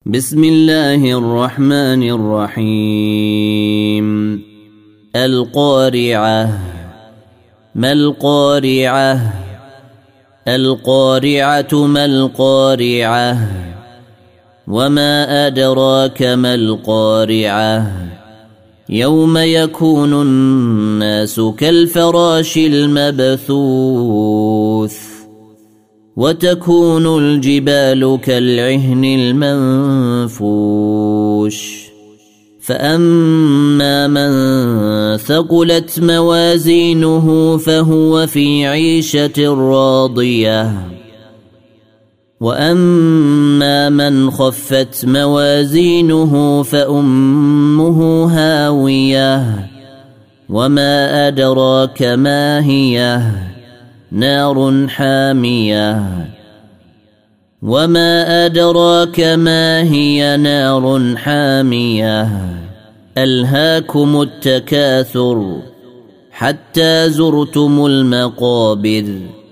بسم الله الرحمن الرحيم القارعة. ما القارعة؟ القارعة ما القارعة؟ وما أدراك ما القارعة؟ يوم يكون الناس كالفراش المبثوث وتكون الجبال كالعهن المنفوش فأما من ثقلت موازينه فهو في عيشة راضية وأما من خفت موازينه فأمه هاوية وما أدراك ما هي نار حامية وما أدراك ما هي نار حامية ألهاكم التكاثر حتى زرتم المقابر